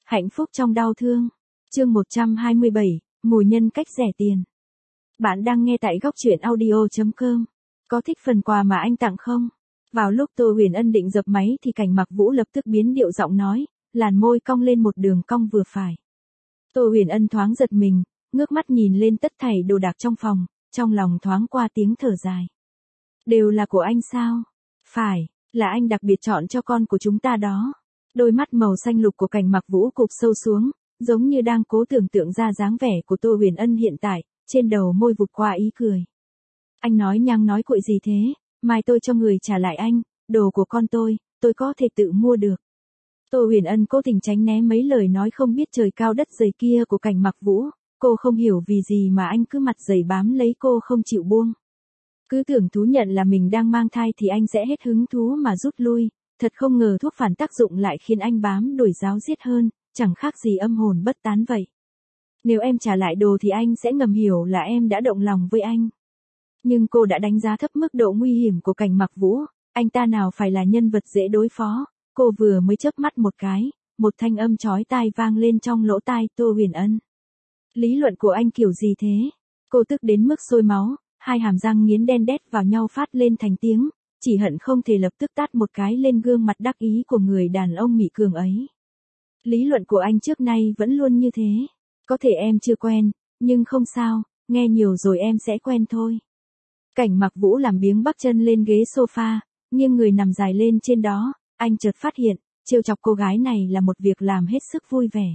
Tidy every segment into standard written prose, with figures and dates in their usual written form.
Hạnh phúc trong đau thương. Chương 127, mùi nhân cách rẻ tiền. Bạn đang nghe tại góc truyện audio.com. Có thích phần quà mà anh tặng không? Vào lúc Tô Huyền Ân định dập máy thì Cảnh Mặc Vũ lập tức biến điệu giọng nói, làn môi cong lên một đường cong vừa phải. Tô Huyền Ân thoáng giật mình, ngước mắt nhìn lên tất thảy đồ đạc trong phòng, trong lòng thoáng qua tiếng thở dài. Đều là của anh sao? Phải, là anh đặc biệt chọn cho con của chúng ta đó. Đôi mắt màu xanh lục của Cảnh Mặc Vũ cụp sâu xuống, giống như đang cố tưởng tượng ra dáng vẻ của Tô Huyền Ân hiện tại, trên đầu môi vụt qua ý cười. Anh nói nhăng nói cuội gì thế, mai tôi cho người trả lại anh, đồ của con tôi có thể tự mua được. Tô Huyền Ân cố tình tránh né mấy lời nói không biết trời cao đất dày kia của Cảnh Mặc Vũ, cô không hiểu vì gì mà anh cứ mặt dày bám lấy cô không chịu buông. Cứ tưởng thú nhận là mình đang mang thai thì anh sẽ hết hứng thú mà rút lui, thật không ngờ thuốc phản tác dụng lại khiến anh bám đuổi ráo riết hơn, chẳng khác gì âm hồn bất tán vậy. Nếu em trả lại đồ thì anh sẽ ngầm hiểu là em đã động lòng với anh. Nhưng cô đã đánh giá thấp mức độ nguy hiểm của Cảnh Mặc Vũ, anh ta nào phải là nhân vật dễ đối phó. Cô vừa mới chớp mắt một cái, một thanh âm chói tai vang lên trong lỗ tai Tô Huyền Ân. Lý luận của anh kiểu gì thế? Cô tức đến mức sôi máu, hai hàm răng nghiến đen đét vào nhau phát lên thành tiếng, chỉ hận không thể lập tức tát một cái lên gương mặt đắc ý của người đàn ông mị cường ấy. Lý luận của anh trước nay vẫn luôn như thế. Có thể em chưa quen, nhưng không sao, nghe nhiều rồi em sẽ quen thôi. Cảnh Mặc Vũ làm biếng bắc chân lên ghế sofa, nghiêng người nằm dài lên trên đó, anh chợt phát hiện, trêu chọc cô gái này là một việc làm hết sức vui vẻ.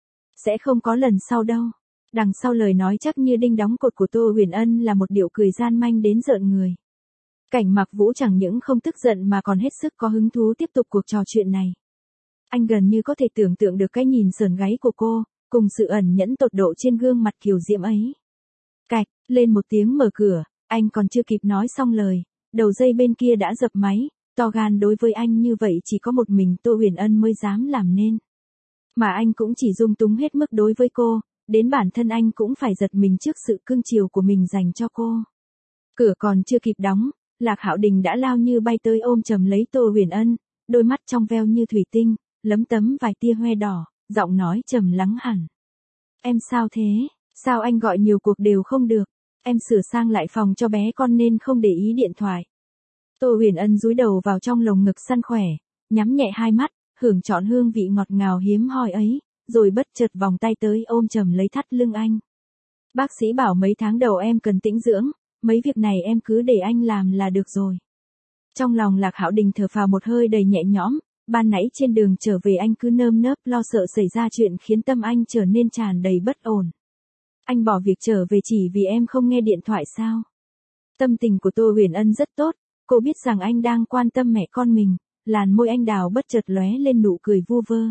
Sẽ không có lần sau đâu. Đằng sau lời nói chắc như đinh đóng cột của Tô Huyền Ân là một điệu cười gian manh đến rợn người. Cảnh Mặc Vũ chẳng những không tức giận mà còn hết sức có hứng thú tiếp tục cuộc trò chuyện này. Anh gần như có thể tưởng tượng được cái nhìn sờn gáy của cô, cùng sự ẩn nhẫn tột độ trên gương mặt kiều diễm ấy. Cạch, lên một tiếng mở cửa, anh còn chưa kịp nói xong lời, đầu dây bên kia đã dập máy, to gan đối với anh như vậy chỉ có một mình Tô Huyền Ân mới dám làm nên. Mà anh cũng chỉ dung túng hết mức đối với cô, đến bản thân anh cũng phải giật mình trước sự cưng chiều của mình dành cho cô. Cửa còn chưa kịp đóng, Lạc Hạo Đình đã lao như bay tới ôm chầm lấy Tô Huyền Ân, đôi mắt trong veo như thủy tinh, lấm tấm vài tia hoe đỏ, giọng nói trầm lắng hẳn. Em sao thế? Sao anh gọi nhiều cuộc đều không được? Em sửa sang lại phòng cho bé con nên không để ý điện thoại. Tô Huyền Ân dúi đầu vào trong lồng ngực săn khỏe, nhắm nhẹ hai mắt, hưởng trọn hương vị ngọt ngào hiếm hoi ấy, rồi bất chợt vòng tay tới ôm chầm lấy thắt lưng anh. Bác sĩ bảo mấy tháng đầu em cần tĩnh dưỡng, mấy việc này em cứ để anh làm là được rồi. Trong lòng Lạc Hạo Đình thở phào một hơi đầy nhẹ nhõm, ban nãy trên đường trở về anh cứ nơm nớp lo sợ xảy ra chuyện khiến tâm anh trở nên tràn đầy bất ổn. Anh bỏ việc trở về chỉ vì em không nghe điện thoại sao? Tâm tình của Tô Huyền Ân rất tốt, cô biết rằng anh đang quan tâm mẹ con mình, làn môi anh đào bất chợt lóe lên nụ cười vu vơ.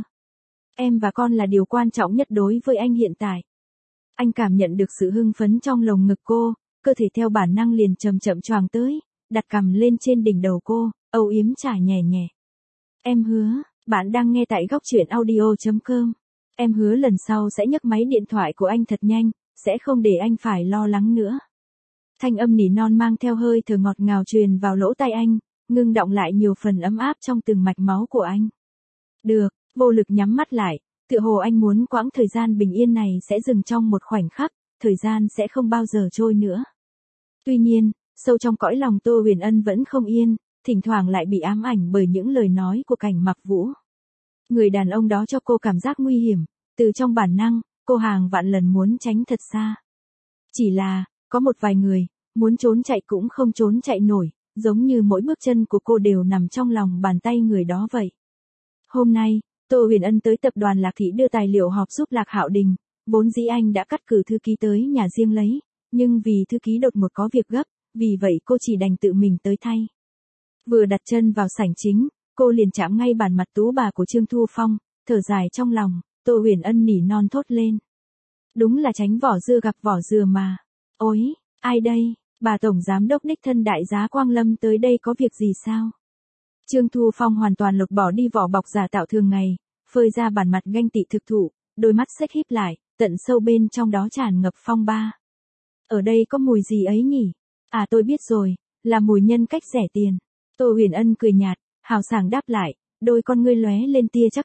Em và con là điều quan trọng nhất đối với anh hiện tại. Anh cảm nhận được sự hưng phấn trong lồng ngực cô, cơ thể theo bản năng liền chậm chậm choàng tới, đặt cằm lên trên đỉnh đầu cô, âu yếm chả nhẹ nhẹ. Em hứa, bạn đang nghe tại góc truyện audio.com. Em hứa lần sau sẽ nhấc máy điện thoại của anh thật nhanh, sẽ không để anh phải lo lắng nữa. Thanh âm nỉ non mang theo hơi thở ngọt ngào truyền vào lỗ tai anh, ngưng đọng lại nhiều phần ấm áp trong từng mạch máu của anh. Được, vô lực nhắm mắt lại, tựa hồ anh muốn quãng thời gian bình yên này sẽ dừng trong một khoảnh khắc, thời gian sẽ không bao giờ trôi nữa. Tuy nhiên, sâu trong cõi lòng Tô Huyền Ân vẫn không yên, thỉnh thoảng lại bị ám ảnh bởi những lời nói của Cảnh Mặc Vũ. Người đàn ông đó cho cô cảm giác nguy hiểm, từ trong bản năng, cô hàng vạn lần muốn tránh thật xa. Chỉ là, có một vài người, muốn trốn chạy cũng không trốn chạy nổi, giống như mỗi bước chân của cô đều nằm trong lòng bàn tay người đó vậy. Hôm nay, Tô Huyền Ân tới tập đoàn Lạc Thị đưa tài liệu họp giúp Lạc Hạo Đình, vốn dĩ anh đã cắt cử thư ký tới nhà riêng lấy, nhưng vì thư ký đột ngột có việc gấp, vì vậy cô chỉ đành tự mình tới thay. Vừa đặt chân vào sảnh chính, cô liền chạm ngay bàn mặt tú bà của Trương Thu Phong, thở dài trong lòng, Tô Huyền Ân nỉ non thốt lên. Đúng là tránh vỏ dưa gặp vỏ dừa mà. Ôi, ai đây? Bà Tổng Giám đốc đích thân đại giá Quang Lâm tới đây có việc gì sao? Trương Thu Phong hoàn toàn lột bỏ đi vỏ bọc giả tạo thường ngày, phơi ra bản mặt ganh tị thực thụ, đôi mắt xếch híp lại, tận sâu bên trong đó tràn ngập phong ba. Ở đây có mùi gì ấy nhỉ? À tôi biết rồi, là mùi nhân cách rẻ tiền. Tô Huyền Ân cười nhạt, hào sảng đáp lại, đôi con ngươi lóe lên tia chắc nịch,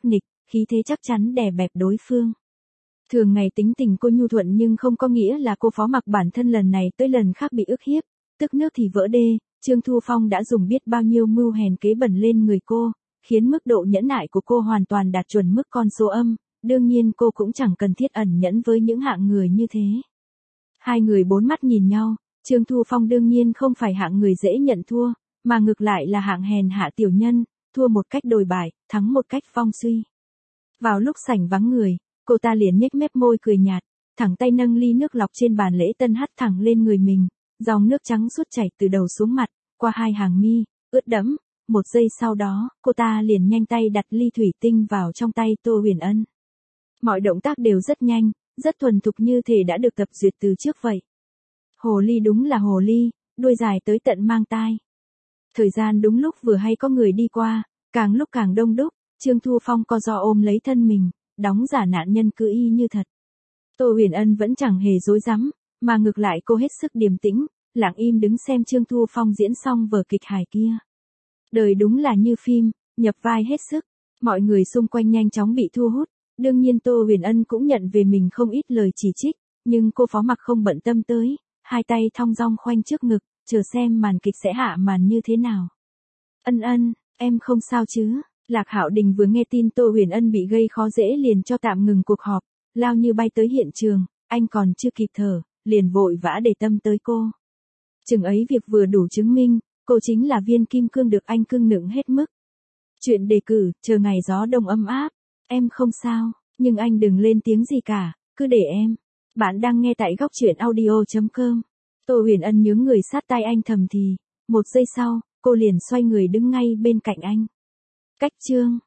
khí thế chắc chắn đè bẹp đối phương. Thường ngày tính tình cô nhu thuận nhưng không có nghĩa là cô phó mặc bản thân lần này tới lần khác bị ức hiếp, tức nước thì vỡ đê, Trương Thu Phong đã dùng biết bao nhiêu mưu hèn kế bẩn lên người cô, khiến mức độ nhẫn nại của cô hoàn toàn đạt chuẩn mức con số âm, đương nhiên cô cũng chẳng cần thiết ẩn nhẫn với những hạng người như thế. Hai người bốn mắt nhìn nhau, Trương Thu Phong đương nhiên không phải hạng người dễ nhận thua, mà ngược lại là hạng hèn hạ tiểu nhân, thua một cách đồi bại, thắng một cách phong suy. Vào lúc sảnh vắng người, cô ta liền nhếch mép môi cười nhạt, thẳng tay nâng ly nước lọc trên bàn lễ tân hắt thẳng lên người mình, dòng nước trắng suốt chảy từ đầu xuống mặt, qua hai hàng mi, ướt đẫm. Một giây sau đó, cô ta liền nhanh tay đặt ly thủy tinh vào trong tay Tô Huyền Ân. Mọi động tác đều rất nhanh, rất thuần thục như thể đã được tập duyệt từ trước vậy. Hồ ly đúng là hồ ly, đuôi dài tới tận mang tai. Thời gian đúng lúc vừa hay có người đi qua, càng lúc càng đông đúc, Trương Thu Phong co ro ôm lấy thân mình, đóng giả nạn nhân cứ y như thật. Tô Huyền Ân vẫn chẳng hề dối rắm, mà ngược lại cô hết sức điềm tĩnh, lặng im đứng xem Trương Thu Phong diễn xong vở kịch hài kia. Đời đúng là như phim, nhập vai hết sức, mọi người xung quanh nhanh chóng bị thu hút, đương nhiên Tô Huyền Ân cũng nhận về mình không ít lời chỉ trích, nhưng cô phó mặc không bận tâm tới, hai tay thong dong khoanh trước ngực, chờ xem màn kịch sẽ hạ màn như thế nào. Ân Ân, em không sao chứ? Lạc Hạo Đình vừa nghe tin Tô Huyền Ân bị gây khó dễ liền cho tạm ngừng cuộc họp, lao như bay tới hiện trường, anh còn chưa kịp thở, liền vội vã để tâm tới cô. Chừng ấy việc vừa đủ chứng minh, cô chính là viên kim cương được anh cưng nựng hết mức. Chuyện đề cử, chờ ngày gió đông ấm áp, em không sao, nhưng anh đừng lên tiếng gì cả, cứ để em. Bạn đang nghe tại góc truyện audio.com. Tô Huyền Ân nhướng người sát tai anh thầm thì, một giây sau, cô liền xoay người đứng ngay bên cạnh anh. Cách chương